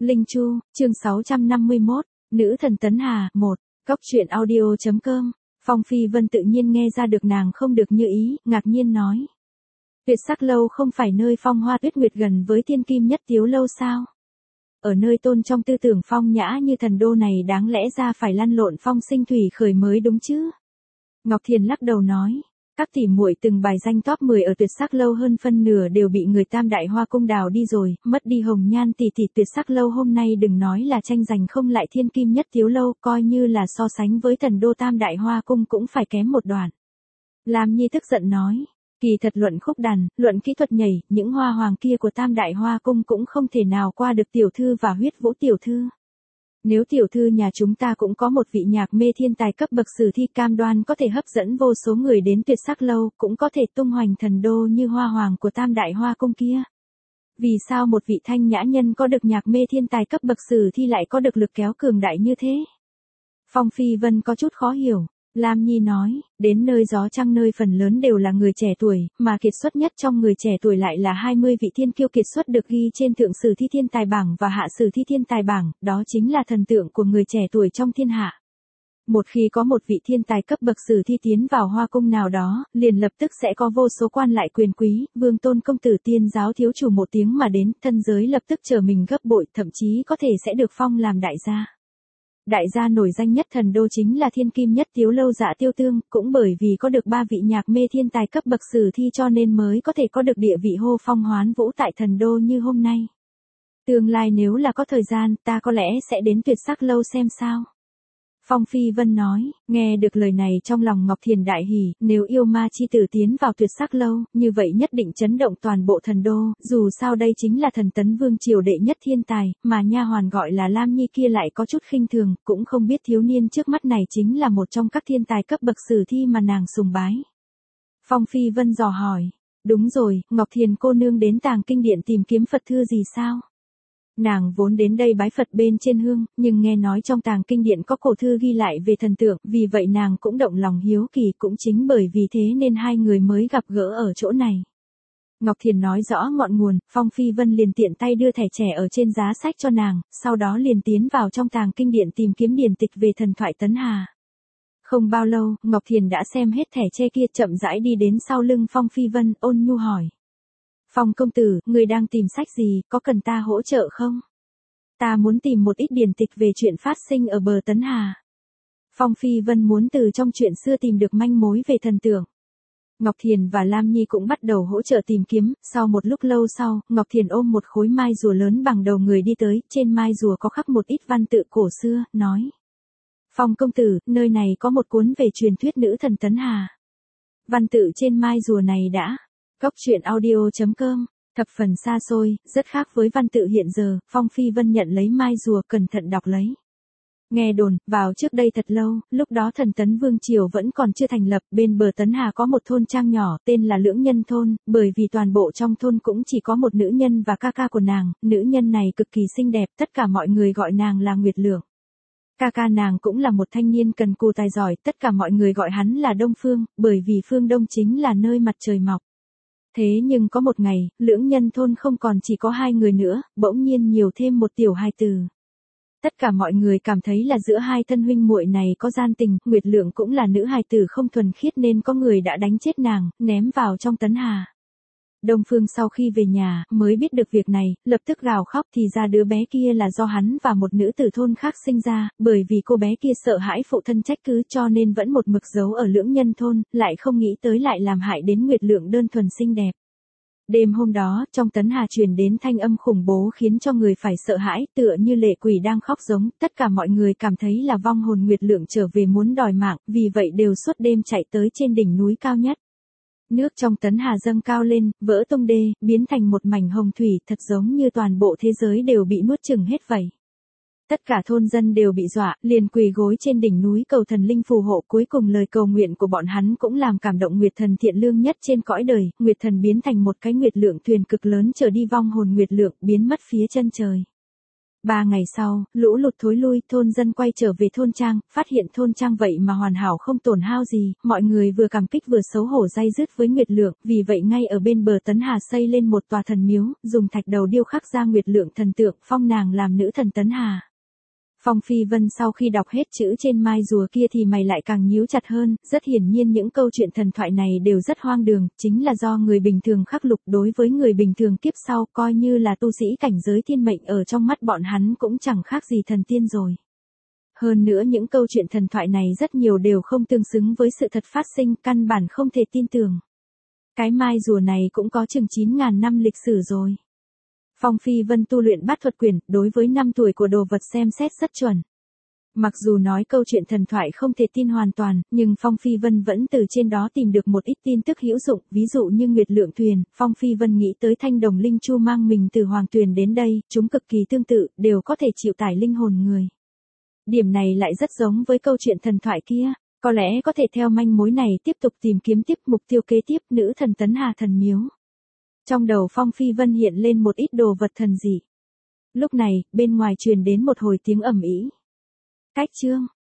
Linh Chu, chương 651, Nữ thần Tấn Hà, 1, Cóc truyện audio.com. Phong Phi Vân tự nhiên nghe ra được nàng không được như ý, ngạc nhiên nói. Tuyệt Sắc Lâu không phải nơi phong hoa tuyết nguyệt gần với Thiên Kim Nhất Tiếu Lâu sao? Ở nơi tôn trong tư tưởng phong nhã như thần đô này đáng lẽ ra phải lăn lộn phong sinh thủy khởi mới đúng chứ? Ngọc Thiền lắc đầu nói. Các tỷ muội từng bài danh top 10 ở Tuyệt Sắc Lâu hơn phân nửa đều bị người Tam Đại Hoa Cung đào đi rồi, mất đi hồng nhan tỷ tỷ Tuyệt Sắc Lâu hôm nay đừng nói là tranh giành không lại Thiên Kim Nhất Tiếu Lâu, coi như là so sánh với thần đô Tam Đại Hoa Cung cũng phải kém một đoạn. Lam Nhi tức giận nói, kỳ thật luận khúc đàn, luận kỹ thuật nhảy, những hoa hoàng kia của Tam Đại Hoa Cung cũng không thể nào qua được tiểu thư và Huyết Vũ tiểu thư. Nếu tiểu thư nhà chúng ta cũng có một vị nhạc mê thiên tài cấp bậc sử thi cam đoan có thể hấp dẫn vô số người đến Tuyệt Sắc Lâu, cũng có thể tung hoành thần đô như hoa hoàng của Tam Đại Hoa Cung kia. Vì sao một vị thanh nhã nhân có được nhạc mê thiên tài cấp bậc sử thi lại có được lực kéo cường đại như thế? Phong Phi Vân có chút khó hiểu. Lam Nhi nói, đến nơi gió trăng nơi phần lớn đều là người trẻ tuổi, mà kiệt xuất nhất trong người trẻ tuổi lại là 20 vị thiên kiêu kiệt xuất được ghi trên thượng sử thi thiên tài bảng và hạ sử thi thiên tài bảng, đó chính là thần tượng của người trẻ tuổi trong thiên hạ. Một khi có một vị thiên tài cấp bậc sử thi tiến vào hoa cung nào đó, liền lập tức sẽ có vô số quan lại quyền quý, vương tôn công tử tiên giáo thiếu chủ một tiếng mà đến, thân giới lập tức trở mình gấp bội, thậm chí có thể sẽ được phong làm đại gia. Đại gia nổi danh nhất thần đô chính là Thiên Kim Nhất Tiếu Lâu Dạ Tiêu Tương, cũng bởi vì có được 3 vị nhạc mê thiên tài cấp bậc sử thi cho nên mới có thể có được địa vị hô phong hoán vũ tại thần đô như hôm nay. Tương lai nếu là có thời gian, ta có lẽ sẽ đến Tuyệt Sắc Lâu xem sao. Phong Phi Vân nói, nghe được lời này trong lòng Ngọc Thiền đại hỉ, nếu yêu ma chi tử tiến vào Tuyệt Sắc Lâu, như vậy nhất định chấn động toàn bộ thần đô, dù sao đây chính là thần tấn vương triều đệ nhất thiên tài, mà nha hoàn gọi là Lam Nhi kia lại có chút khinh thường, cũng không biết thiếu niên trước mắt này chính là một trong các thiên tài cấp bậc sử thi mà nàng sùng bái. Phong Phi Vân dò hỏi, đúng rồi, Ngọc Thiền cô nương đến tàng kinh điện tìm kiếm Phật thư gì sao? Nàng vốn đến đây bái Phật bên trên hương, nhưng nghe nói trong tàng kinh điện có cổ thư ghi lại về thần tượng, vì vậy nàng cũng động lòng hiếu kỳ, cũng chính bởi vì thế nên hai người mới gặp gỡ ở chỗ này. Ngọc Thiền nói rõ ngọn nguồn, Phong Phi Vân liền tiện tay đưa thẻ trẻ ở trên giá sách cho nàng, sau đó liền tiến vào trong tàng kinh điện tìm kiếm điển tịch về thần thoại Tấn Hà. Không bao lâu, Ngọc Thiền đã xem hết thẻ tre kia, chậm rãi đi đến sau lưng Phong Phi Vân, ôn nhu hỏi. Phong công tử, người đang tìm sách gì, có cần ta hỗ trợ không? Ta muốn tìm một ít điển tịch về chuyện phát sinh ở bờ Tấn Hà. Phong Phi Vân muốn từ trong chuyện xưa tìm được manh mối về thần tượng. Ngọc Thiền và Lam Nhi cũng bắt đầu hỗ trợ tìm kiếm, sau một lúc lâu sau, Ngọc Thiền ôm một khối mai rùa lớn bằng đầu người đi tới, trên mai rùa có khắc một ít văn tự cổ xưa, nói. Phong công tử, nơi này có một cuốn về truyền thuyết nữ thần Tấn Hà. Văn tự trên mai rùa này đã. Cóc truyện audio.com, thập phần xa xôi, rất khác với văn tự hiện giờ, Phong Phi Vân nhận lấy mai rùa cẩn thận đọc lấy. Nghe đồn, vào trước đây thật lâu, lúc đó thần Tấn Vương Triều vẫn còn chưa thành lập, bên bờ Tấn Hà có một thôn trang nhỏ, tên là Lưỡng Nhân Thôn, bởi vì toàn bộ trong thôn cũng chỉ có một nữ nhân và ca ca của nàng, nữ nhân này cực kỳ xinh đẹp, tất cả mọi người gọi nàng là Nguyệt Lượng. Ca ca nàng cũng là một thanh niên cần cù tài giỏi, tất cả mọi người gọi hắn là Đông Phương, bởi vì phương Đông chính là nơi mặt trời mọc. Thế nhưng có một ngày, Lưỡng Nhân Thôn không còn chỉ có 2 người nữa, bỗng nhiên nhiều thêm một tiểu hài tử. Tất cả mọi người cảm thấy là giữa hai thân huynh muội này có gian tình, Nguyệt Lượng cũng là nữ hài tử không thuần khiết nên có người đã đánh chết nàng, ném vào trong Tấn Hà. Đông Phương sau khi về nhà, mới biết được việc này, lập tức gào khóc thì ra đứa bé kia là do hắn và một nữ tử thôn khác sinh ra, bởi vì cô bé kia sợ hãi phụ thân trách cứ cho nên vẫn một mực giấu ở Lưỡng Nhân Thôn, lại không nghĩ tới lại làm hại đến Nguyệt Lượng đơn thuần xinh đẹp. Đêm hôm đó, trong Tấn Hà truyền đến thanh âm khủng bố khiến cho người phải sợ hãi, tựa như lệ quỷ đang khóc giống, tất cả mọi người cảm thấy là vong hồn Nguyệt Lượng trở về muốn đòi mạng, vì vậy đều suốt đêm chạy tới trên đỉnh núi cao nhất. Nước trong Tấn Hà dâng cao lên, vỡ tung đê, biến thành một mảnh hồng thủy, thật giống như toàn bộ thế giới đều bị nuốt chửng hết vậy. Tất cả thôn dân đều bị dọa, liền quỳ gối trên đỉnh núi cầu thần linh phù hộ, cuối cùng lời cầu nguyện của bọn hắn cũng làm cảm động Nguyệt Thần thiện lương nhất trên cõi đời, Nguyệt Thần biến thành một cái Nguyệt Lượng thuyền cực lớn chở đi vong hồn Nguyệt Lượng, biến mất phía chân trời. 3 ngày sau, lũ lụt thối lui, thôn dân quay trở về thôn trang, phát hiện thôn trang vậy mà hoàn hảo không tổn hao gì, mọi người vừa cảm kích vừa xấu hổ day dứt với Nguyệt Lượng, vì vậy ngay ở bên bờ Tấn Hà xây lên một tòa thần miếu, dùng thạch đầu điêu khắc ra Nguyệt Lượng thần tượng, phong nàng làm nữ thần Tấn Hà. Phong Phi Vân sau khi đọc hết chữ trên mai rùa kia thì mày lại càng nhíu chặt hơn, rất hiển nhiên những câu chuyện thần thoại này đều rất hoang đường, chính là do người bình thường khắc lục, đối với người bình thường kiếp sau coi như là tu sĩ cảnh giới thiên mệnh ở trong mắt bọn hắn cũng chẳng khác gì thần tiên rồi. Hơn nữa những câu chuyện thần thoại này rất nhiều đều không tương xứng với sự thật phát sinh, căn bản không thể tin tưởng. Cái mai rùa này cũng có chừng 9.000 năm lịch sử rồi. Phong Phi Vân tu luyện Bát Thuật Quyền, đối với năm tuổi của đồ vật xem xét rất chuẩn. Mặc dù nói câu chuyện thần thoại không thể tin hoàn toàn, nhưng Phong Phi Vân vẫn từ trên đó tìm được một ít tin tức hữu dụng, ví dụ như Nguyệt Lượng thuyền, Phong Phi Vân nghĩ tới Thanh Đồng Linh Chu mang mình từ Hoàng Tuyền đến đây, chúng cực kỳ tương tự, đều có thể chịu tải linh hồn người. Điểm này lại rất giống với câu chuyện thần thoại kia, có lẽ có thể theo manh mối này tiếp tục tìm kiếm tiếp mục tiêu kế tiếp, nữ thần Tấn Hà thần miếu. Trong đầu Phong Phi Vân hiện lên một ít đồ vật thần dị. Lúc này, bên ngoài truyền đến một hồi tiếng ầm ĩ. Cách chương